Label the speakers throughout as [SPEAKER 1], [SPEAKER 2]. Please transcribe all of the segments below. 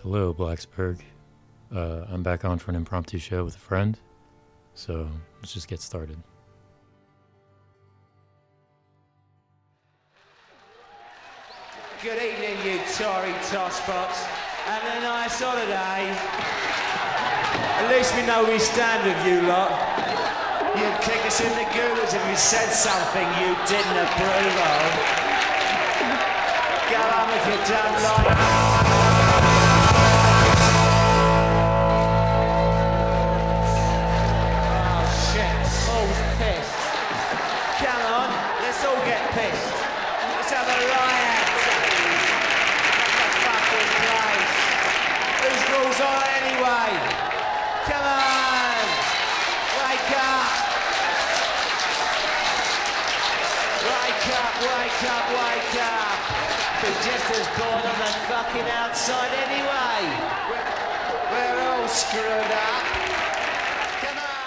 [SPEAKER 1] Hello, Blacksburg. I'm back on for an impromptu show with a friend, so let's just get started.
[SPEAKER 2] Good evening, you Tory tosspots. Having a nice holiday. At least we know we stand with you lot. You'd kick us in the gooners if we said something you didn't approve of. Go on if you don't like. Let's all get pissed. Let's have a riot. The fucking place. Whose rules are it anyway? Come on. Wake up. Wake up, wake up, wake up. We're just as bored on the fucking outside anyway. We're all screwed up. Come on.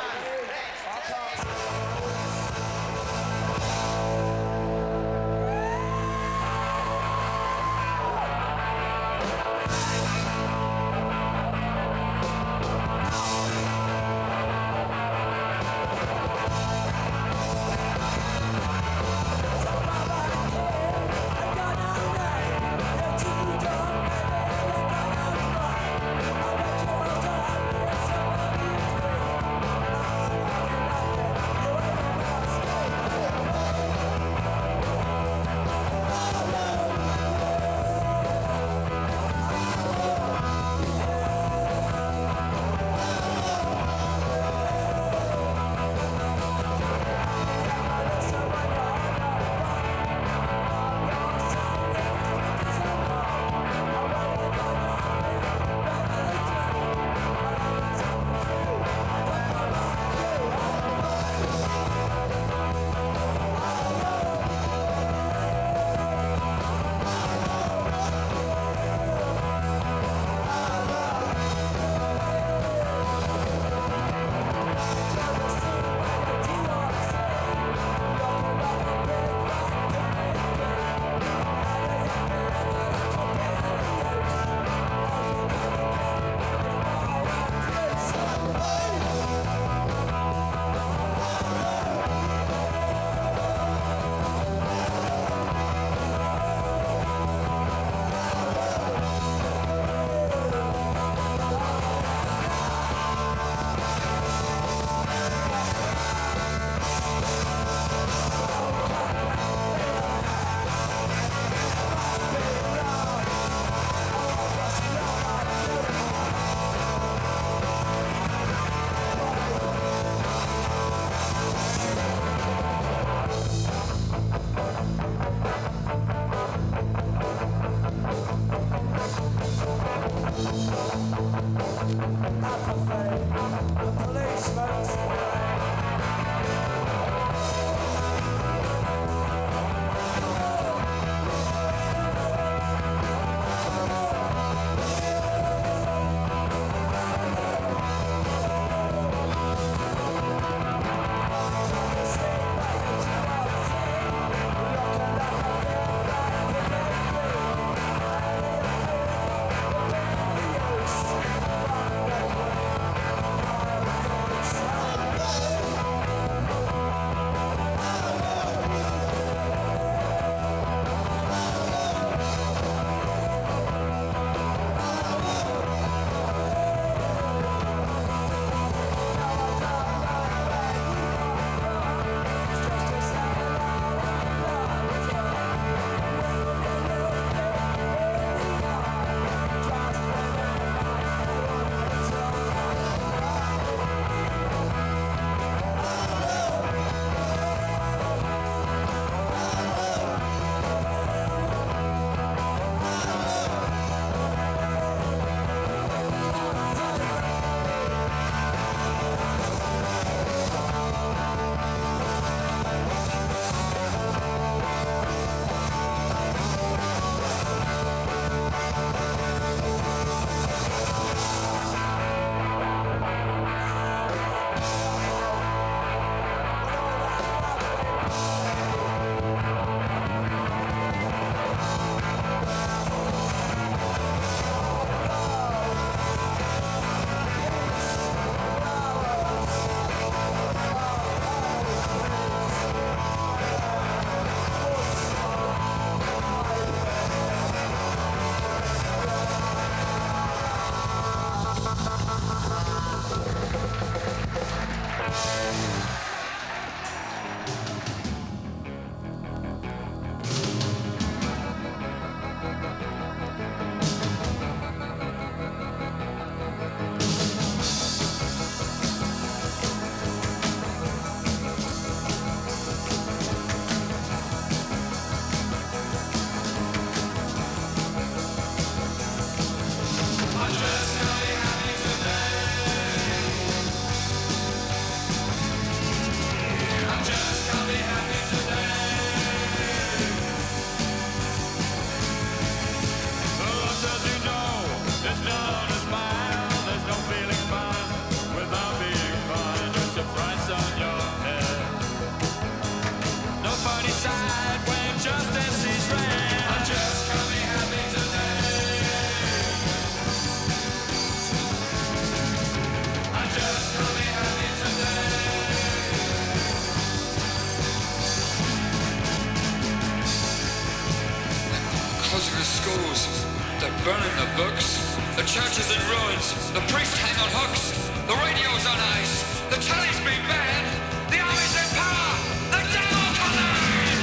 [SPEAKER 3] burning the books. The church is in ruins. The priests hang on hooks. The radio's on ice. The telly's been banned. The army's in power. The devil collides!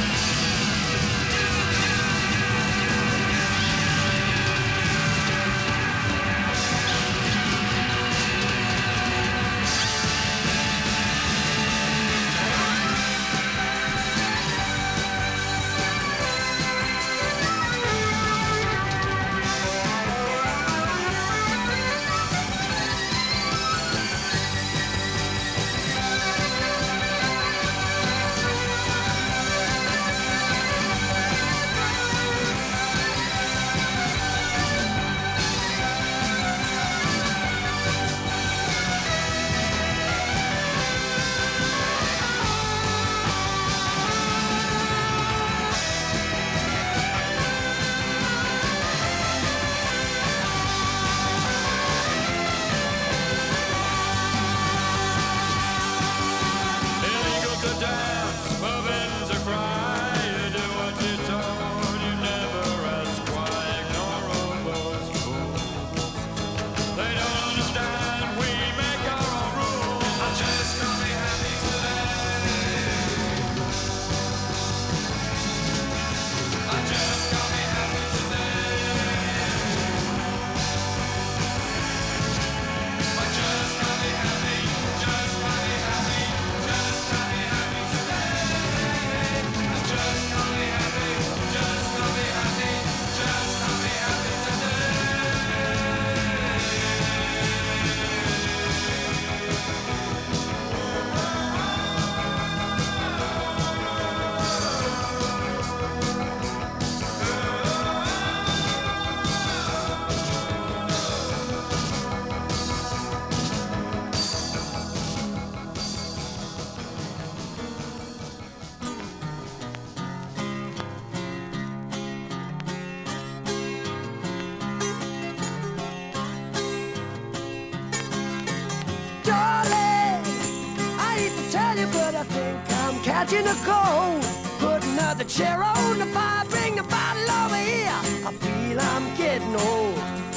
[SPEAKER 4] Catching a cold, put another chair on the fire, bring the bottle over here. I feel I'm getting old.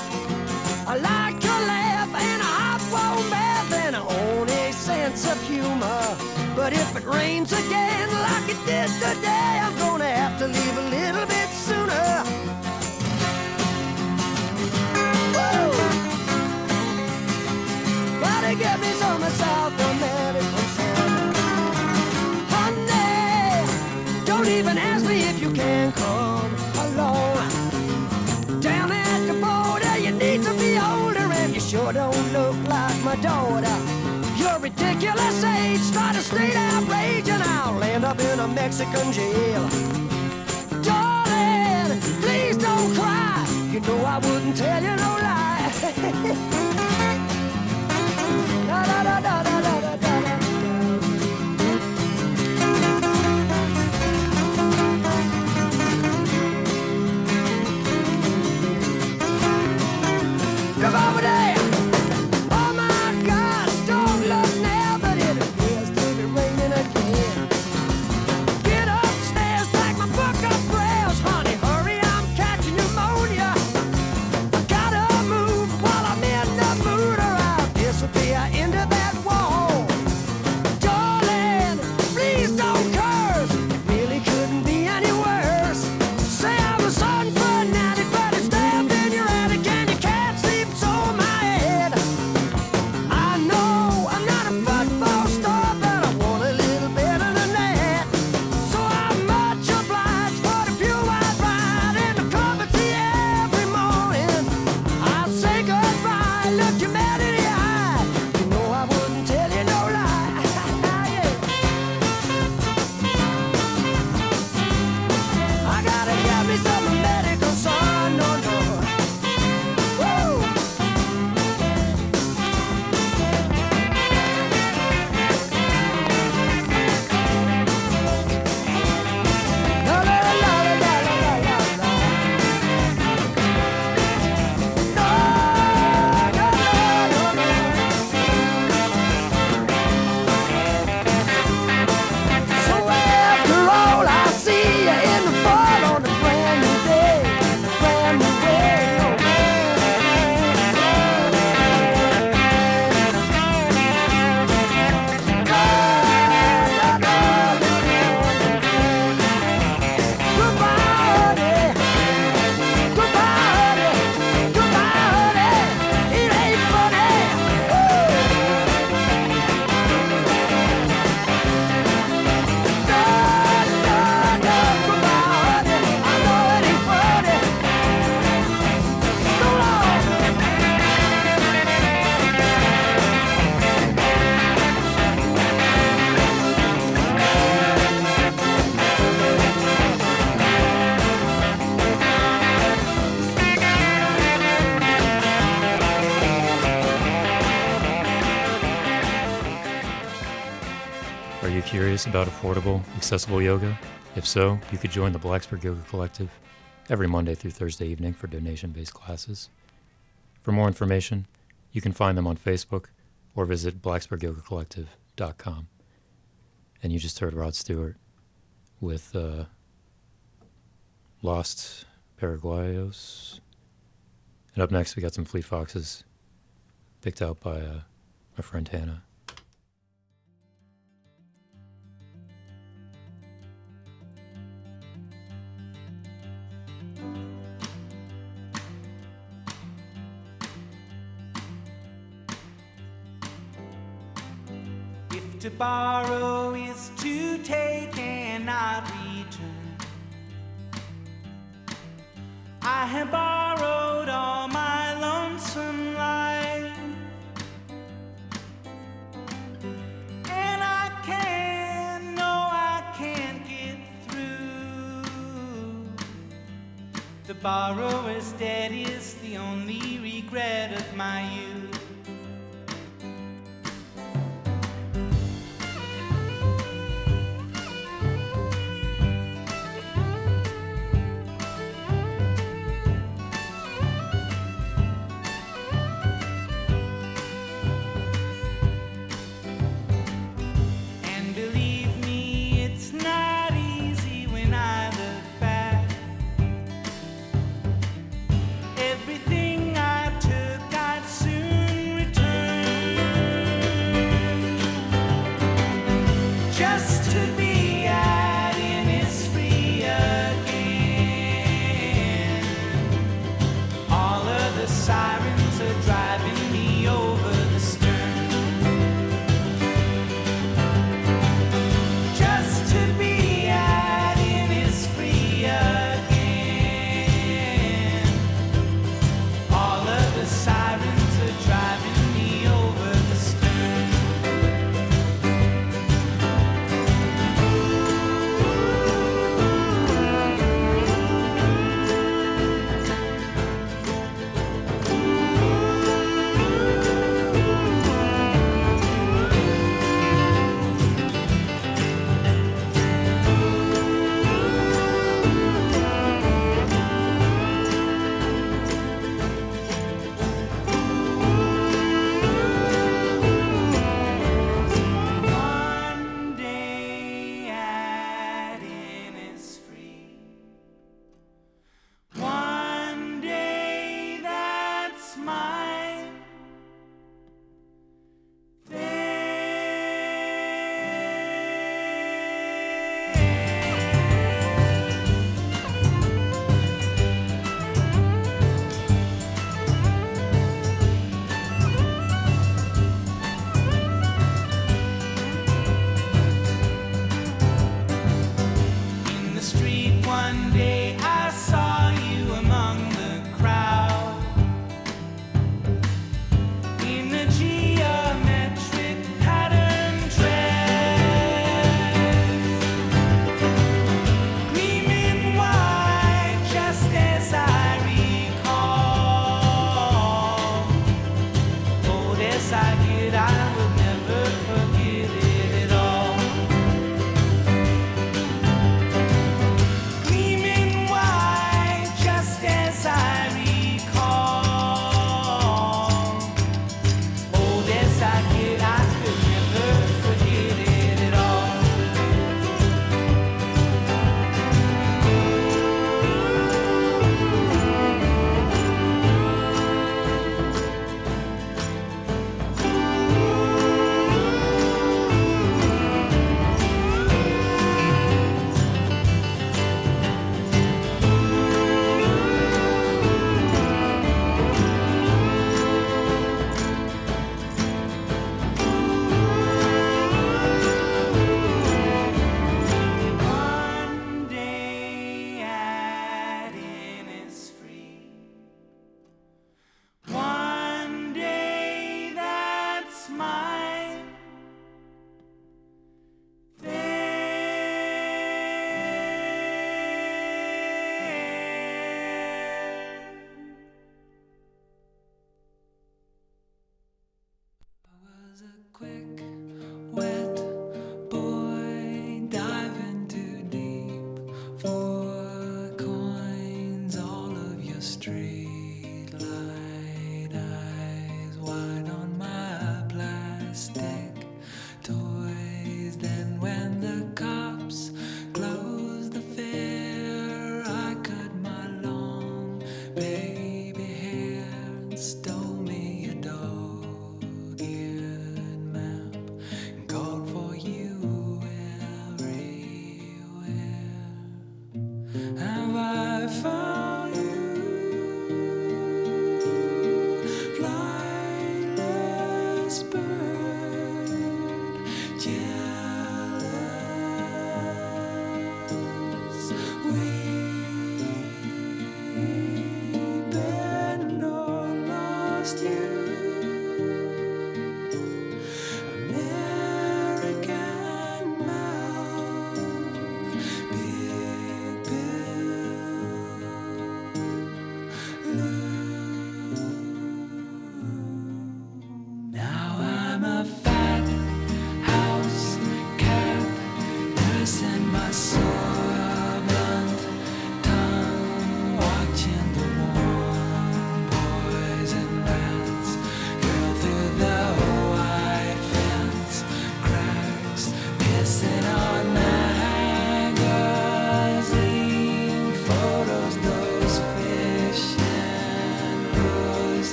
[SPEAKER 4] I like to laugh and a hot warm bath and I own a sense of humor. But if it rains again like it did today, I'm gonna have to leave a little bit sooner. Woo! Gotta get me some South American sun. Don't even ask me if you can come along. Down at the border, you need to be older, and you sure don't look like my daughter. Your ridiculous age, try to state outrage, and I'll end up in a Mexican jail. Darling, please don't cry. You know I wouldn't tell you no lie. Da da da da da da da da. Come over there! Oh my God, don't look now, but it appears to be raining again. Get upstairs, pack my book of prayers, honey, hurry, I'm catching pneumonia. I gotta move while I'm in the mood, or I'll disappear into that wall. Darling, please don't curse, it really couldn't be any worse. Say I was hunting for a natty, but it's stabbed in your attic, and you can't sleep, so my
[SPEAKER 1] you curious about affordable, accessible yoga? If so, you could join the Blacksburg Yoga Collective every Monday through Thursday evening for donation-based classes. For more information, you can find them on Facebook or visit blacksburgyogacollective.com. And you just heard Rod Stewart with Lost Paraguayos. And up next, we got some Fleet Foxes picked out by my friend Hannah.
[SPEAKER 5] If to borrow is to take and not return, I have borrowed all my lonesome life, and I can't get through. The borrower's debt is the only regret of my youth. Everything I took, I'd soon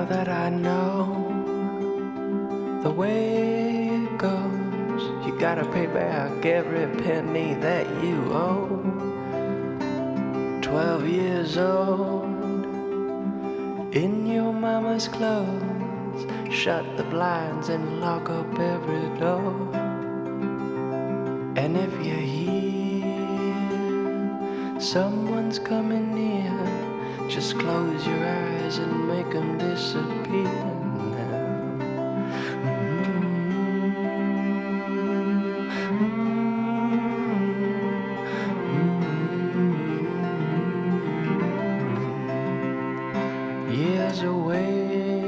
[SPEAKER 6] that I know the way it goes. You gotta pay back every penny that you owe. 12 years old, in your mama's clothes, shut the blinds and lock up every door. And if you hear someone's coming near, just close your eyes and make them disappear now. Years away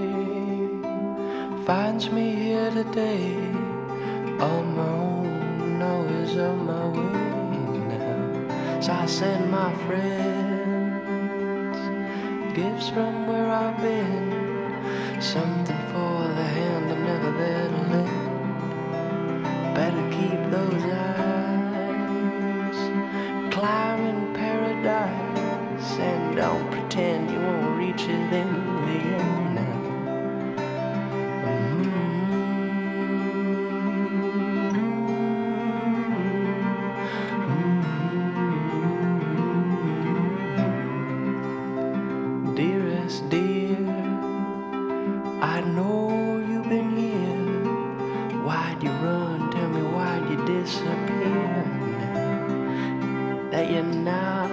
[SPEAKER 6] finds me here today, on my own, always on my way now. So I send my friends gifts from where I've been, something for the hand I'm never there to lend. Better keep those eyes climbing paradise, and don't pretend you won't reach it in the end now. Dearest dear, I know you've been here. Why'd you run? Tell me why'd you disappear now that you're not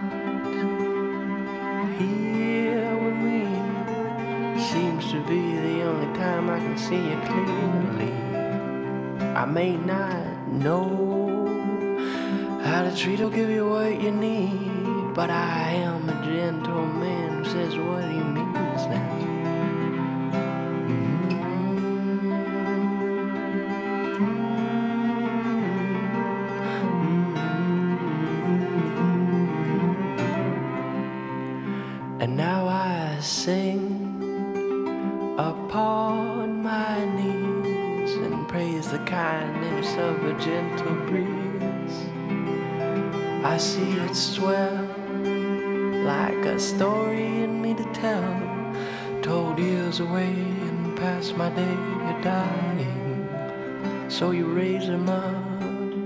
[SPEAKER 6] here with me? Seems to be the only time I can see you clearly. I may not know how to treat or give you what you need, but I am a gentleman who says what he means now. And now I sing upon my knees and praise the kindness of a gentle breeze. I see it swell like a story in me to tell, told years away and past my day of dying. So you raise them up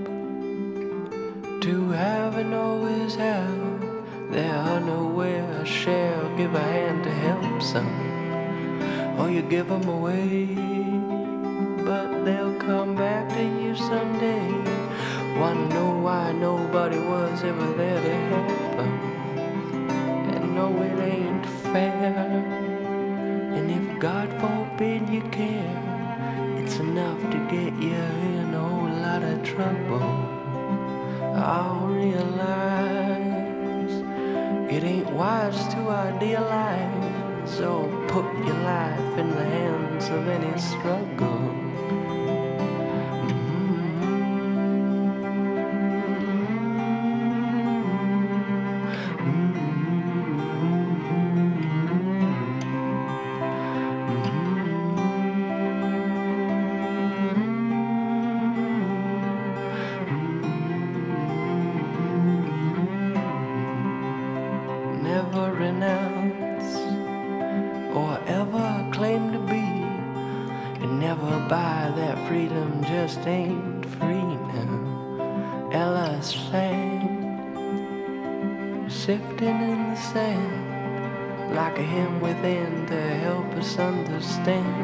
[SPEAKER 6] to heaven or his hell. They're unaware, share, give a hand to help some, or you give them away, but they'll come back to you someday. Wanna know why nobody was ever there to help them. And no, it ain't fair. And if God forbid you care, it's enough to get you in a whole lot of trouble. I'll realize it ain't wise to idealize or put your life in the hands of any struggle. Never renounce or ever claim to be, and never buy that freedom just ain't free now. Ella sang, sifting in the sand, like a hymn within to help us understand.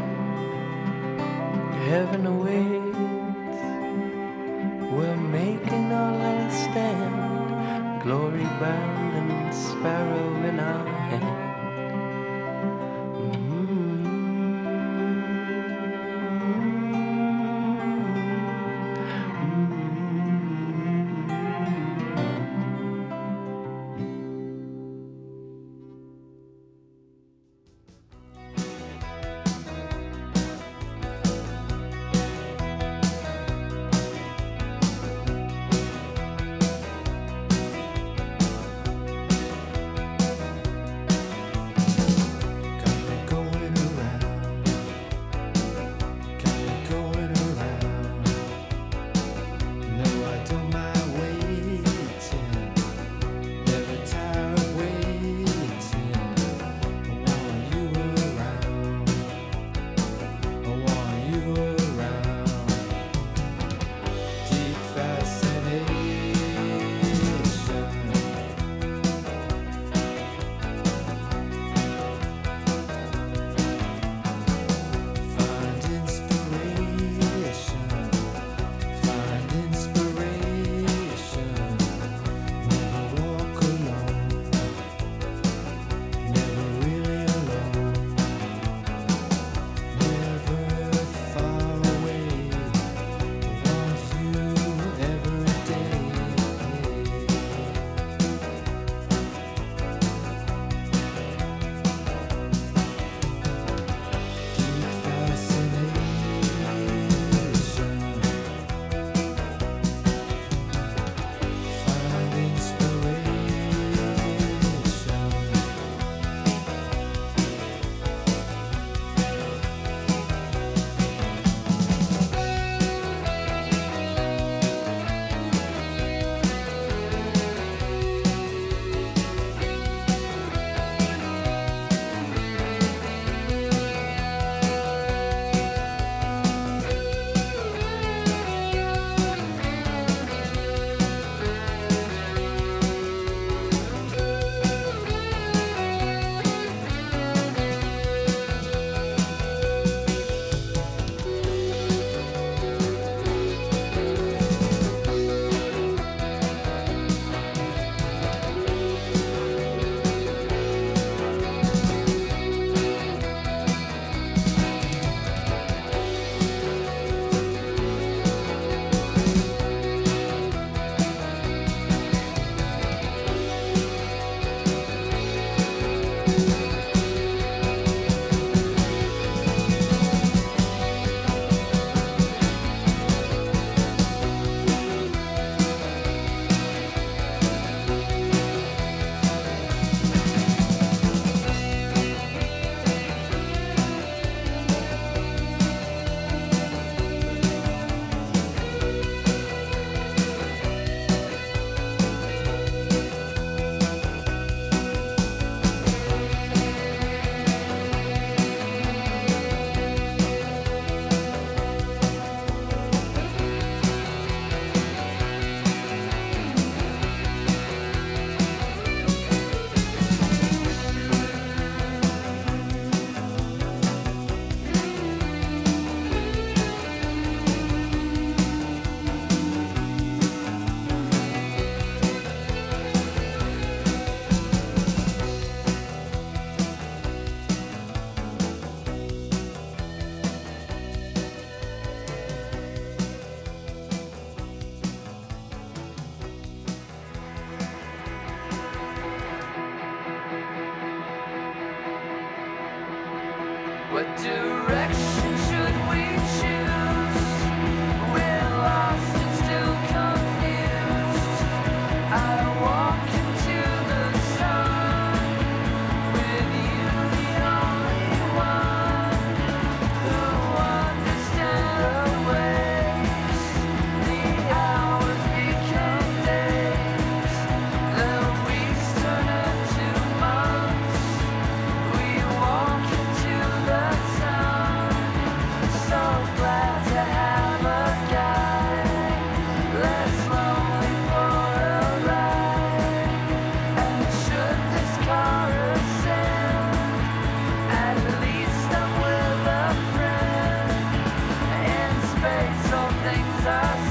[SPEAKER 6] Heaven awaits, we're making our last stand, glory bound and sparrow in our hand.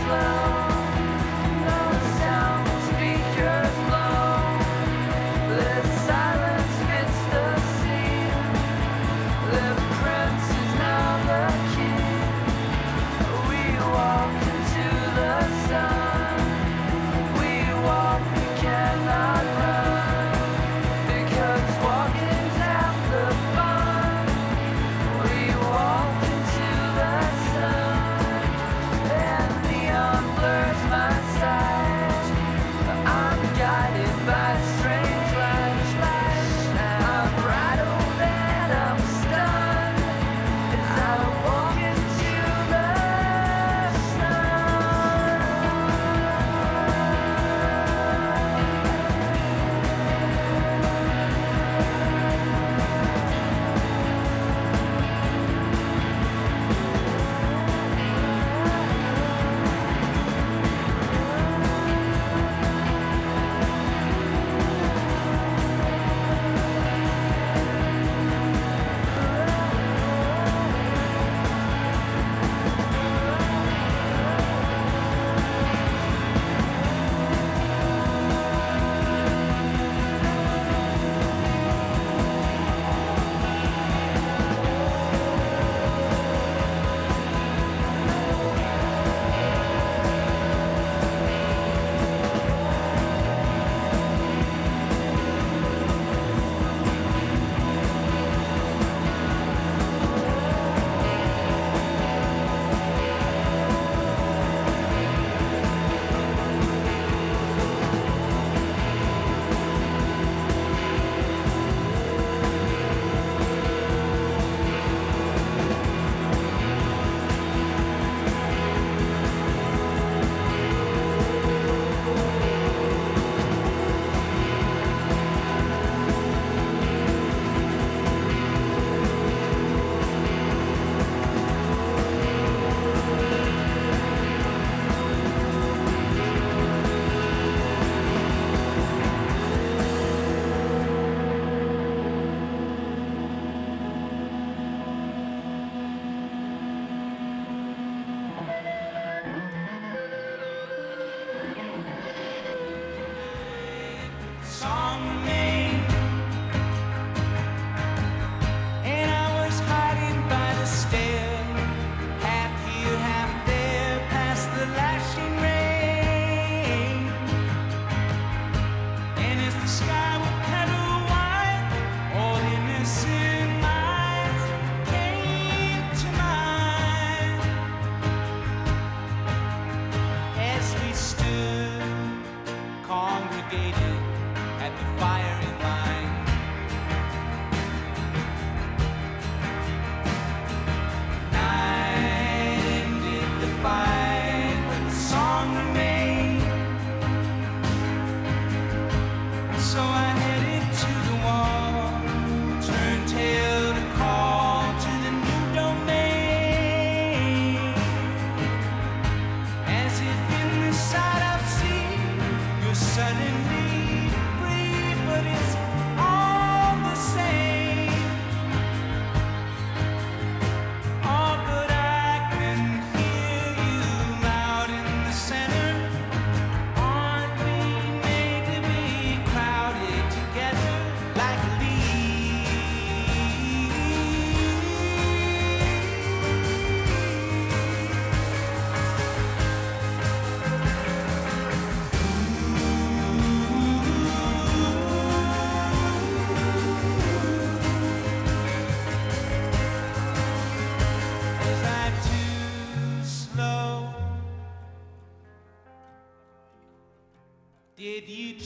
[SPEAKER 5] Did you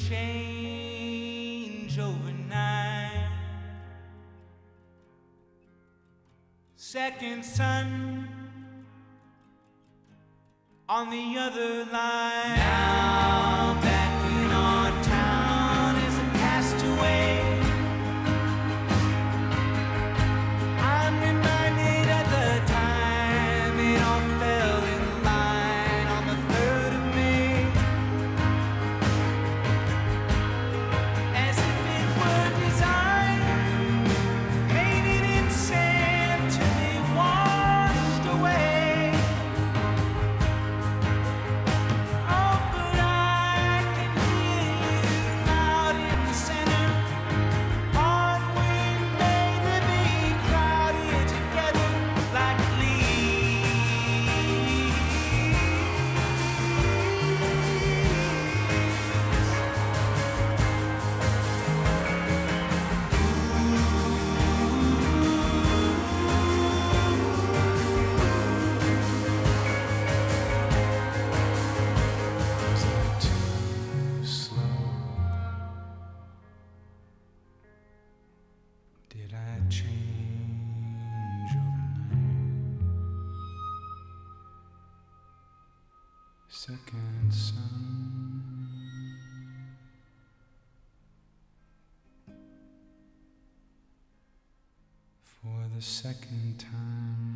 [SPEAKER 5] change overnight? Second son on the other line. Now back in our town as a castaway, I'm reminded of the time it all fell in line on the 3rd of May, as if it were designed, made it in sand till they washed away.
[SPEAKER 7] second sun. For the second time.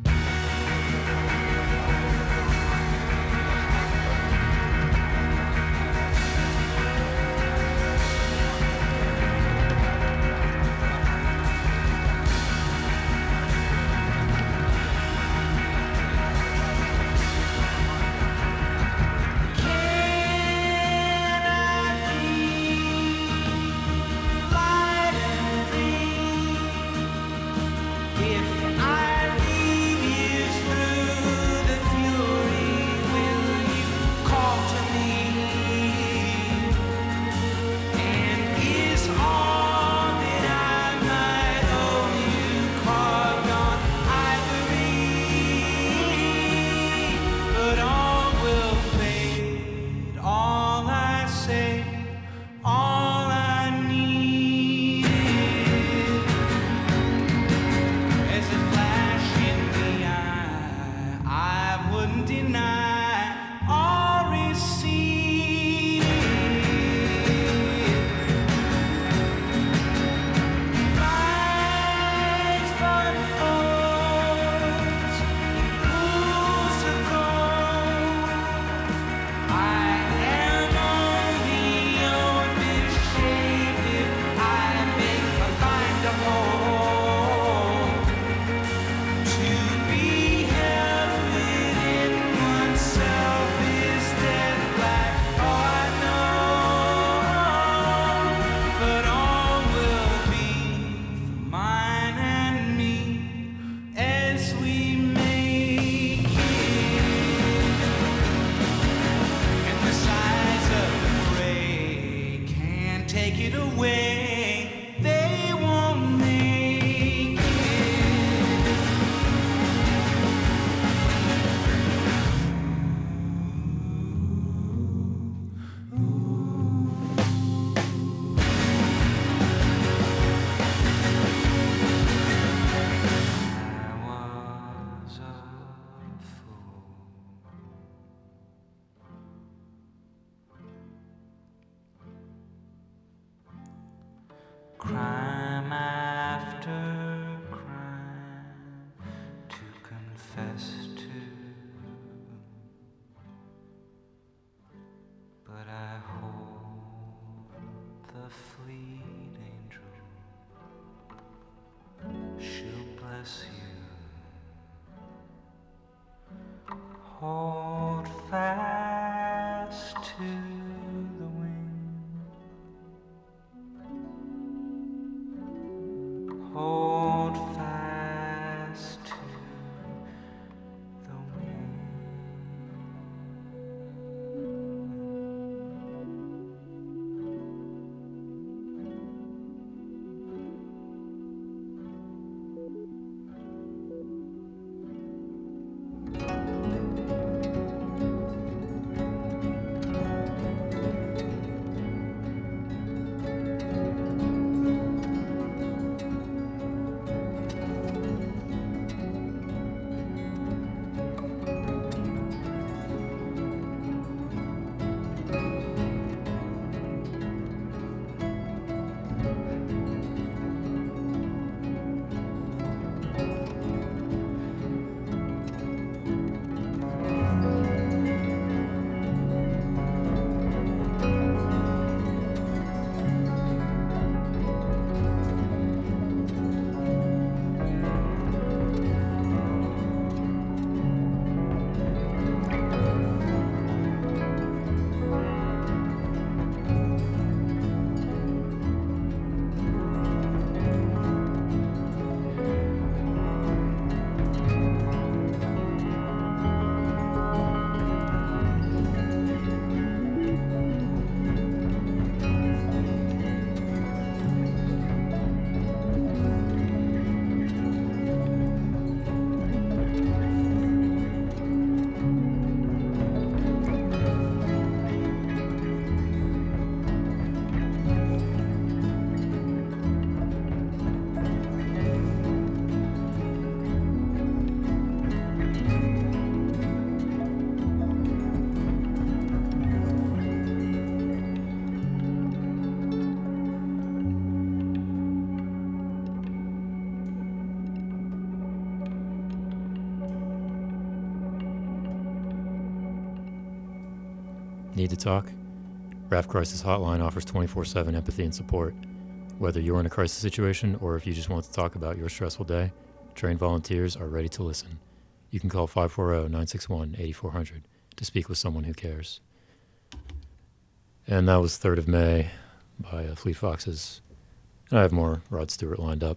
[SPEAKER 1] Need to talk? Raft Crisis Hotline offers 24/7 empathy and support. Whether you're in a crisis situation or if you just want to talk about your stressful day, trained volunteers are ready to listen. You can call 540-961-8400 to speak with someone who cares. And that was 3rd of May by Fleet Foxes. And I have more Rod Stewart lined up.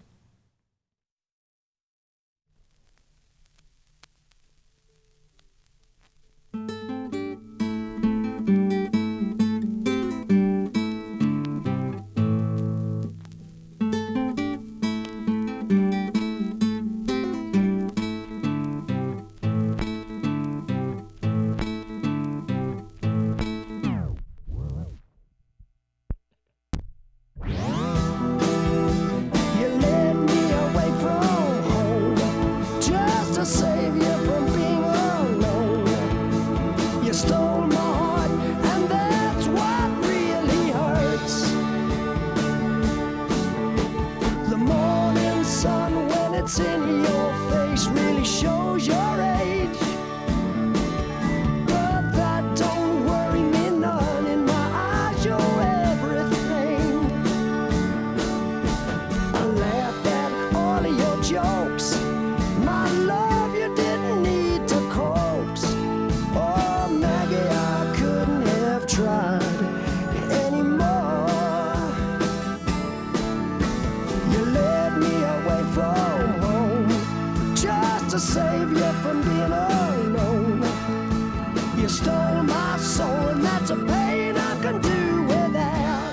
[SPEAKER 4] You led me away from home just to save you from being alone. You stole my heart, and that's what really hurts. The morning sun, when it's in your face, really shows your age. But that don't worry me none. In my eyes, you're everything. I laughed at all of your jokes. My love, you didn't need to coax. Oh, Maggie, I couldn't have tried anymore. You led me away from home just to save you from being alone. You stole my soul, and that's a pain I can do without.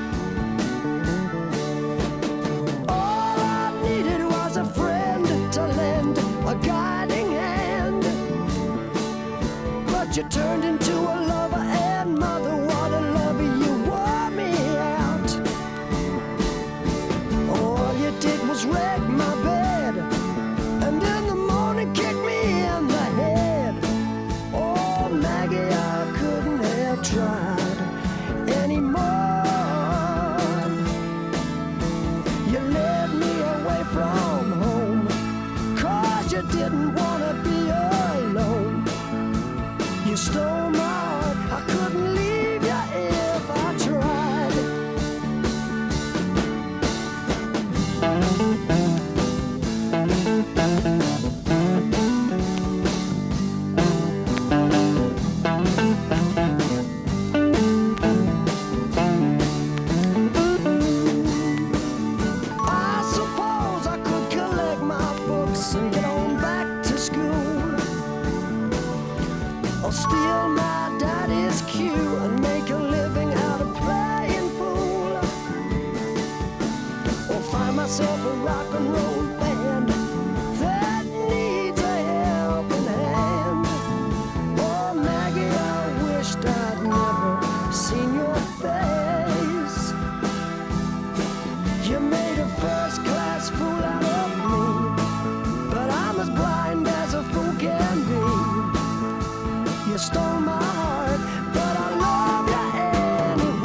[SPEAKER 4] All I needed was a friend to lend a guiding hand. But you turned into a lover and mother. What a lover, you wore me out. All you did was wreck my bed, and in the morning kick me in the head. Oh, Maggie, I couldn't have tried anymore. You led me away from home, 'cause you didn't want to be alone. You stole my heart, I couldn't leave you if I tried. I suppose I could collect my books and get on back to school, or steal my daddy's cue and make a living out of playing pool, or find myself a rock and roll band that needs a helping hand. Oh, Maggie, I wished I'd never seen your face. You made a first-class fool out of me, but I'm as blind as a fool can be. You stole my heart, but I love you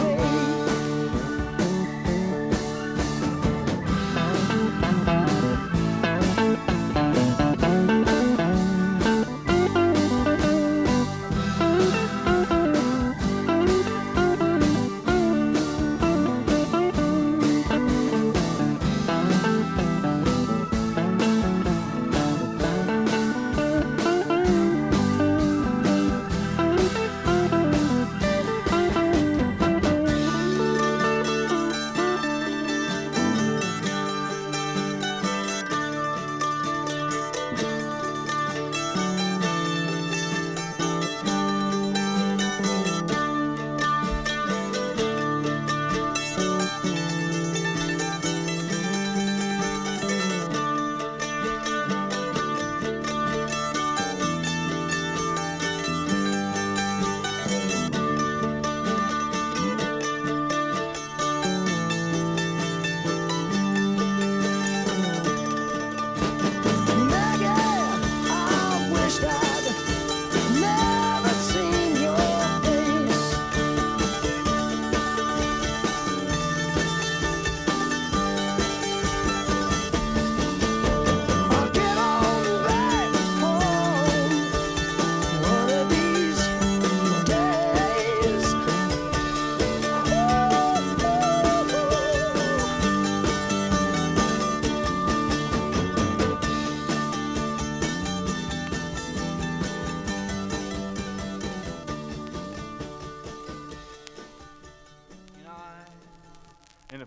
[SPEAKER 4] anyway.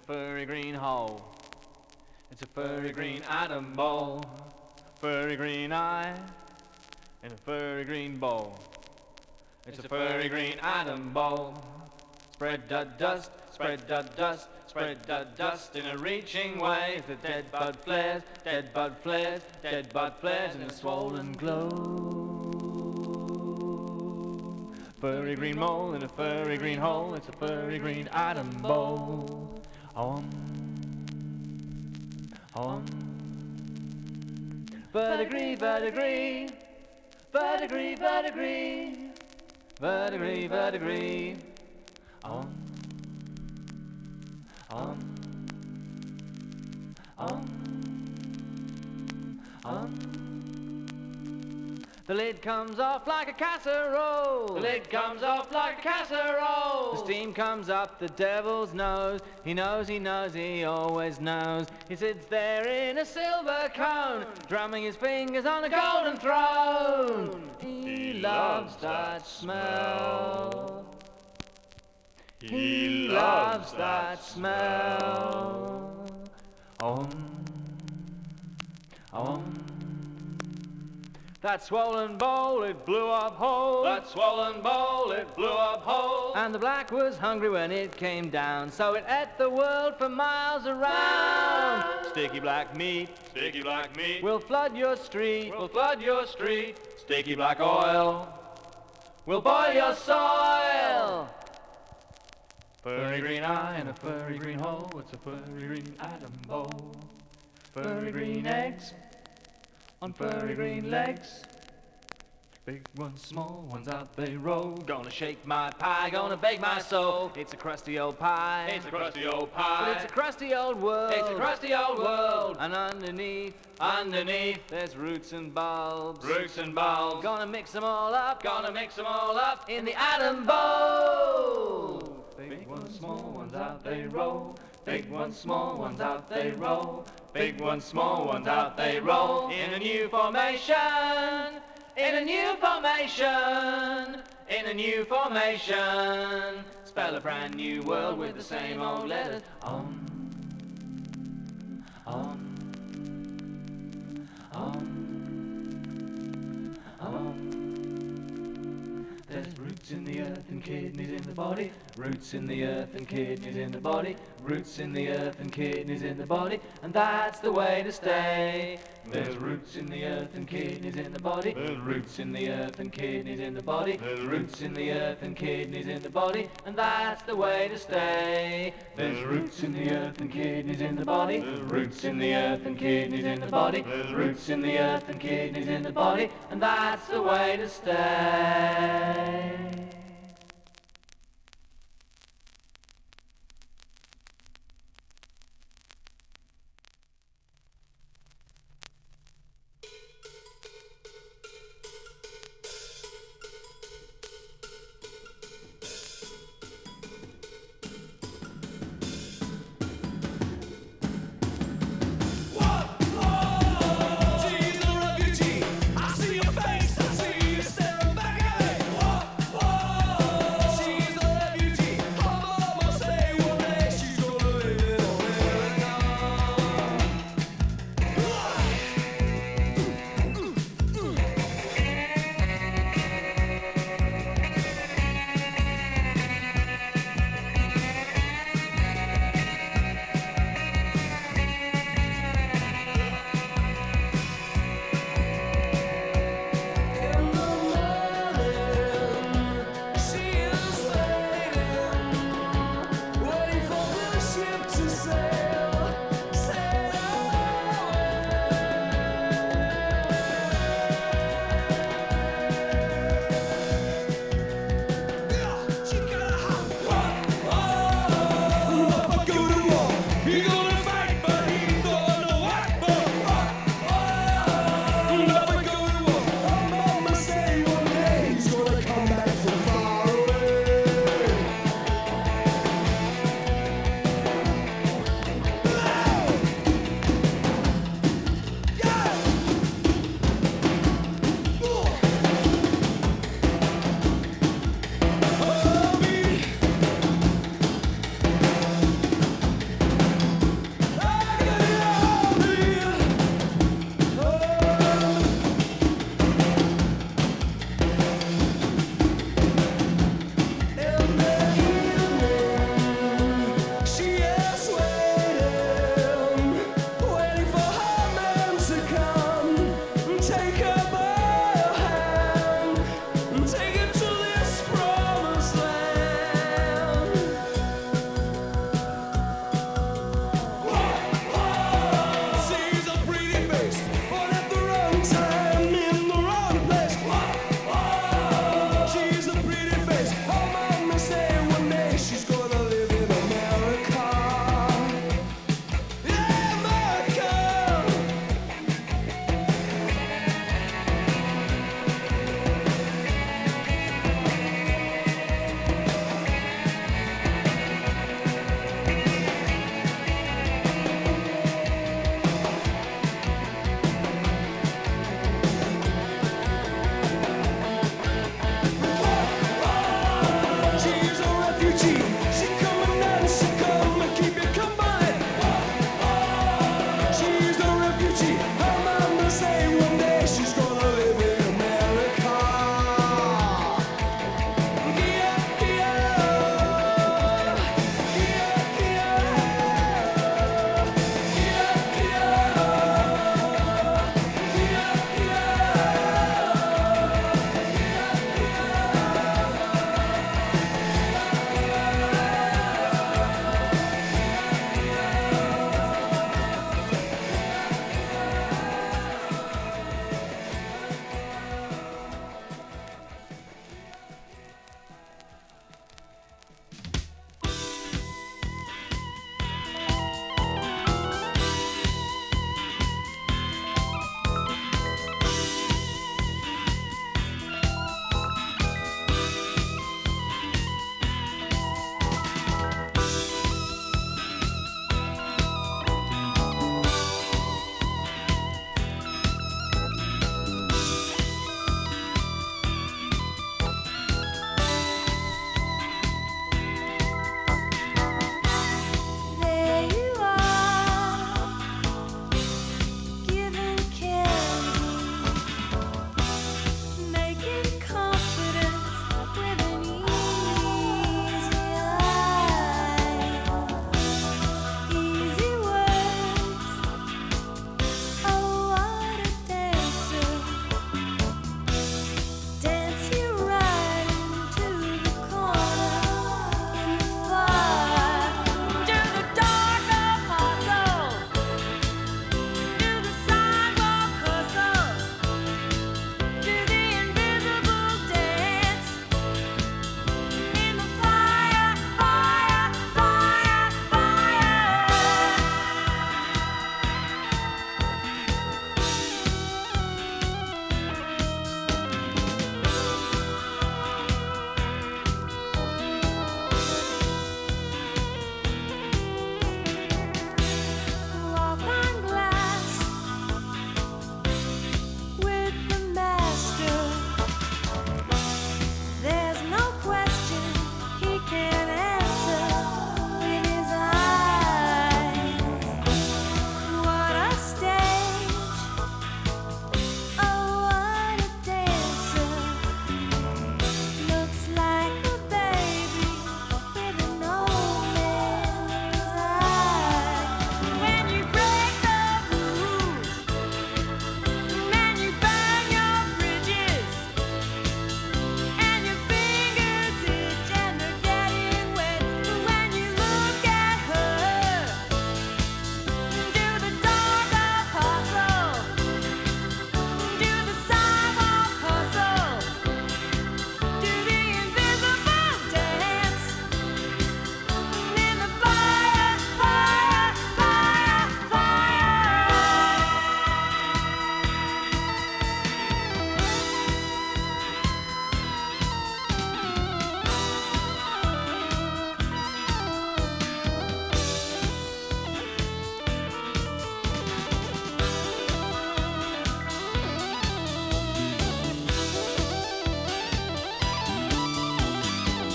[SPEAKER 8] furry green hole. It's a furry green atom ball. Furry green eye in a furry green bowl. It's a furry green atom ball. Spread the dust, spread the dust, spread the dust in a reaching wave. The dead bud flares, dead bud flares, dead bud flares in a swollen glow. Furry green mole in a furry green hole. It's a furry green atom bowl. Verdigris, verdigris, verdigris, verdigris, verdigris, verdigris. The lid comes off like a casserole. The lid comes off like a casserole. The steam comes up the devil's nose. He knows, he knows, he always knows. He sits there in a silver cone, drumming his fingers on a golden throne. He loves that smell. He loves that smell. That swollen bowl, it blew up whole. That swollen bowl, it blew up whole. And the black was hungry when it came down, so it ate the world for miles around. Sticky black meat, sticky black meat, will flood your street, will flood your street. Sticky black oil will boil your soil. Furry green eye and a furry green hole. It's a furry green atom bowl. Furry green eggs on furry green legs. Big ones, small ones, out they roll. Gonna shake my pie, gonna bake my soul. It's a crusty old pie. It's a crusty old pie. But it's a crusty old world. It's a crusty old world. And underneath, there's roots and bulbs. Roots and bulbs. Gonna mix them all up. Gonna mix them all up in the atom bowl. Big ones, small ones, out they roll. Big ones, small ones, out they roll. Big ones, small ones, out they roll. In a new formation. In a new formation. In a new formation. Spell a brand new world with the same old letters. There's roots in the earth and kidneys in the body. Roots in the earth and kidneys in the body. Roots in the earth and kidneys in the body. And that's the way to stay. There's roots in the earth and kidneys in the body. There's roots in the earth and kidneys in the body. There's roots in the earth and kidneys in the body. And that's the way to stay. There's roots in the earth and kidneys in the body. There's roots in the earth and kidneys in the body. There's roots in the earth and kidneys in the body. And that's the way to stay.